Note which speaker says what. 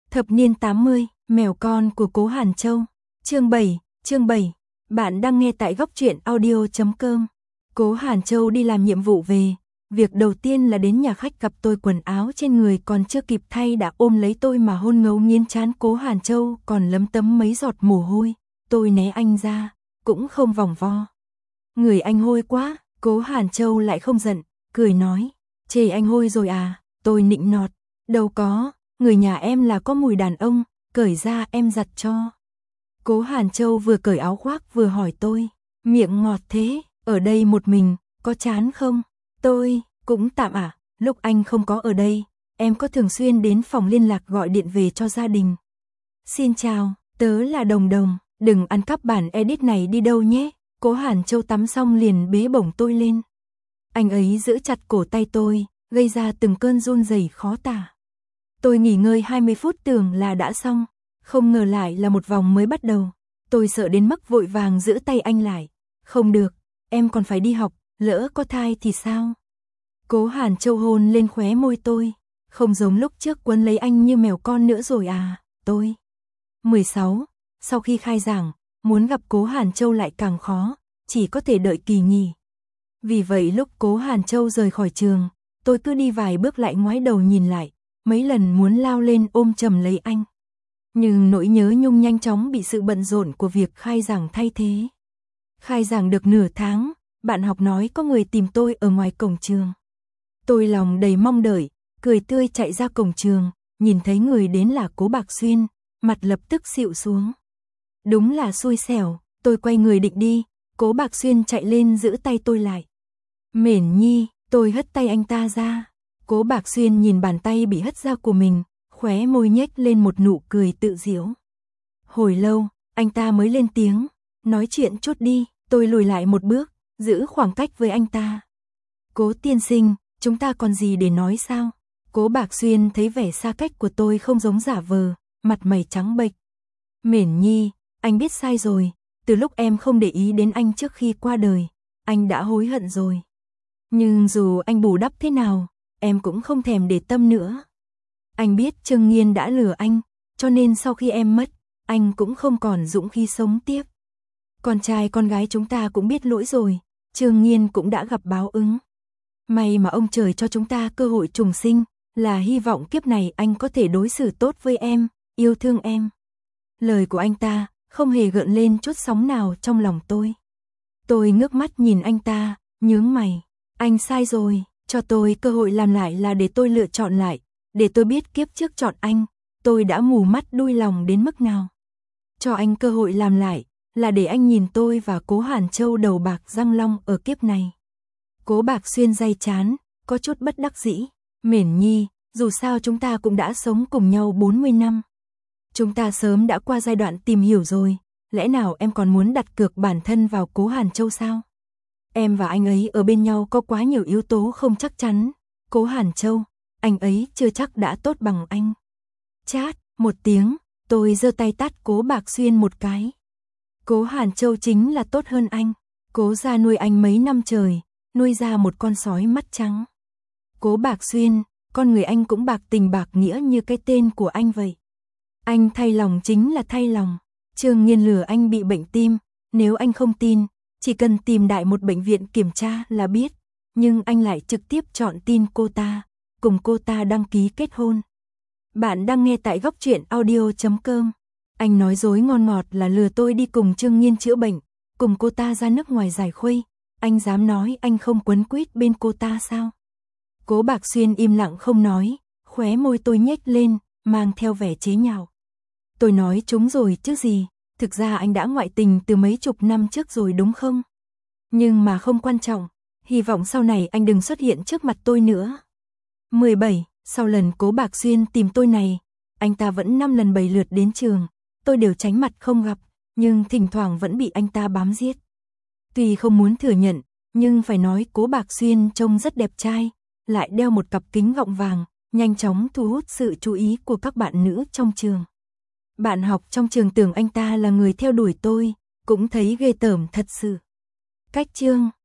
Speaker 1: Thập niên 80, mèo con của Cố Hàn Châu. Chương 7. Bạn đang nghe tại góc truyện audio.com. Cố Hàn Châu đi làm nhiệm vụ về. Việc đầu tiên là đến nhà khách gặp tôi, quần áo trên người còn chưa kịp thay đã ôm lấy tôi mà hôn ngấu nghiến trán Cố Hàn Châu còn lấm tấm mấy giọt mồ hôi. Tôi né anh ra, cũng không vòng vo. Người anh hôi quá. Cố Hàn Châu lại không giận, cười nói, chê anh hôi rồi à? Tôi nịnh nọt, đâu có, người nhà em là có mùi đàn ông, cởi ra em giặt cho. Cố Hàn Châu vừa cởi áo khoác vừa hỏi tôi, miệng ngọt thế, ở đây một mình, có chán không? Tôi, cũng tạm ạ, lúc anh không có ở đây, em có thường xuyên đến phòng liên lạc gọi điện về cho gia đình. Xin chào, tớ là Đồng Đồng, đừng ăn cắp bản edit này đi đâu nhé. Cố Hàn Châu tắm xong liền bế bổng tôi lên. Anh ấy giữ chặt cổ tay tôi, gây ra từng cơn run rẩy khó tả. Tôi nghỉ ngơi 20 phút tưởng là đã xong, không ngờ lại là một vòng mới bắt đầu. Tôi sợ đến mức vội vàng giữ tay anh lại. Không được, em còn phải đi học, lỡ có thai thì sao? Cố Hàn Châu hôn lên khóe môi tôi, không giống lúc trước quấn lấy anh như mèo con nữa rồi à. Tôi 16, sau khi khai giảng, muốn gặp Cố Hàn Châu lại càng khó, chỉ có thể đợi kỳ nghỉ. Vì vậy lúc Cố Hàn Châu rời khỏi trường, tôi cứ đi vài bước lại ngoái đầu nhìn lại, mấy lần muốn lao lên ôm chầm lấy anh. Nhưng nỗi nhớ nhung nhanh chóng bị sự bận rộn của việc khai giảng thay thế. Khai giảng được nửa tháng, bạn học nói có người tìm tôi ở ngoài cổng trường. Tôi lòng đầy mong đợi, cười tươi chạy ra cổng trường, nhìn thấy người đến là Cố Bạc Xuyên, mặt lập tức xịu xuống. Đúng là xui xẻo, tôi quay người định đi, Cố Bạc Xuyên chạy lên giữ tay tôi lại. Mển Nhi, tôi hất tay anh ta ra. Cố Bạc Xuyên nhìn bàn tay bị hất ra của mình, khóe môi nhếch lên một nụ cười tự giễu. Hồi lâu, anh ta mới lên tiếng, nói chuyện chút đi. Tôi lùi lại một bước, giữ khoảng cách với anh ta. Cố tiên sinh, chúng ta còn gì để nói sao? Cố Bạc Xuyên thấy vẻ xa cách của tôi không giống giả vờ, mặt mày trắng bệch. Mển Nhi, anh biết sai rồi, từ lúc em không để ý đến anh trước khi qua đời, anh đã hối hận rồi. Nhưng dù anh bù đắp thế nào, em cũng không thèm để tâm nữa. Anh biết Trương Nghiên đã lừa anh, cho nên sau khi em mất, anh cũng không còn dũng khí sống tiếp. Con trai con gái chúng ta cũng biết lỗi rồi, Trương Nghiên cũng đã gặp báo ứng. May mà ông trời cho chúng ta cơ hội trùng sinh, là hy vọng kiếp này anh có thể đối xử tốt với em, yêu thương em. Lời của anh ta không hề gợn lên chút sóng nào trong lòng tôi. Tôi ngước mắt nhìn anh ta, nhướng mày. Anh sai rồi, cho tôi cơ hội làm lại là để tôi lựa chọn lại, để tôi biết kiếp trước chọn anh, tôi đã mù mắt đuôi lòng đến mức nào. Cho anh cơ hội làm lại, là để anh nhìn tôi và Cố Hàn Châu đầu bạc răng long ở kiếp này. Cố Bạc Xuyên day chán, có chút bất đắc dĩ. Mển Nhi, dù sao chúng ta cũng đã sống cùng nhau 40 năm. Chúng ta sớm đã qua giai đoạn tìm hiểu rồi, lẽ nào em còn muốn đặt cược bản thân vào Cố Hàn Châu sao? Em và anh ấy ở bên nhau có quá nhiều yếu tố không chắc chắn. Cố Hàn Châu, anh ấy chưa chắc đã tốt bằng anh. Chát, một tiếng, tôi giơ tay tát Cố Bạc Xuyên một cái. Cố Hàn Châu chính là tốt hơn anh. Cố gia nuôi anh mấy năm trời, nuôi ra một con sói mắt trắng. Cố Bạc Xuyên, con người anh cũng bạc tình bạc nghĩa như cái tên của anh vậy. Anh thay lòng chính là thay lòng. Trương Nghiên lừa anh bị bệnh tim, nếu anh không tin, chỉ cần tìm đại một bệnh viện kiểm tra là biết. Nhưng anh lại trực tiếp chọn tin cô ta, cùng cô ta đăng ký kết hôn. Bạn đang nghe tại góc truyện audio.com. Anh nói dối ngon ngọt là lừa tôi đi cùng Trương Nghiên chữa bệnh, cùng cô ta ra nước ngoài giải khuây. Anh dám nói anh không quấn quýt bên cô ta sao? Cố Bạc Xuyên im lặng không nói, khóe môi tôi nhếch lên, mang theo vẻ chế nhạo. Tôi nói trúng rồi chứ gì, thực ra anh đã ngoại tình từ mấy chục năm trước rồi đúng không? Nhưng mà không quan trọng, hy vọng sau này anh đừng xuất hiện trước mặt tôi nữa. 17, sau lần Cố Bạc Xuyên tìm tôi này, anh ta vẫn 5 lần 7 lượt đến trường, tôi đều tránh mặt không gặp, nhưng thỉnh thoảng vẫn bị anh ta bám giết. Tuy không muốn thừa nhận, nhưng phải nói Cố Bạc Xuyên trông rất đẹp trai, lại đeo một cặp kính gọng vàng, nhanh chóng thu hút sự chú ý của các bạn nữ trong trường. Bạn học trong trường tưởng anh ta là người theo đuổi tôi, cũng thấy ghê tởm thật sự. Cách chương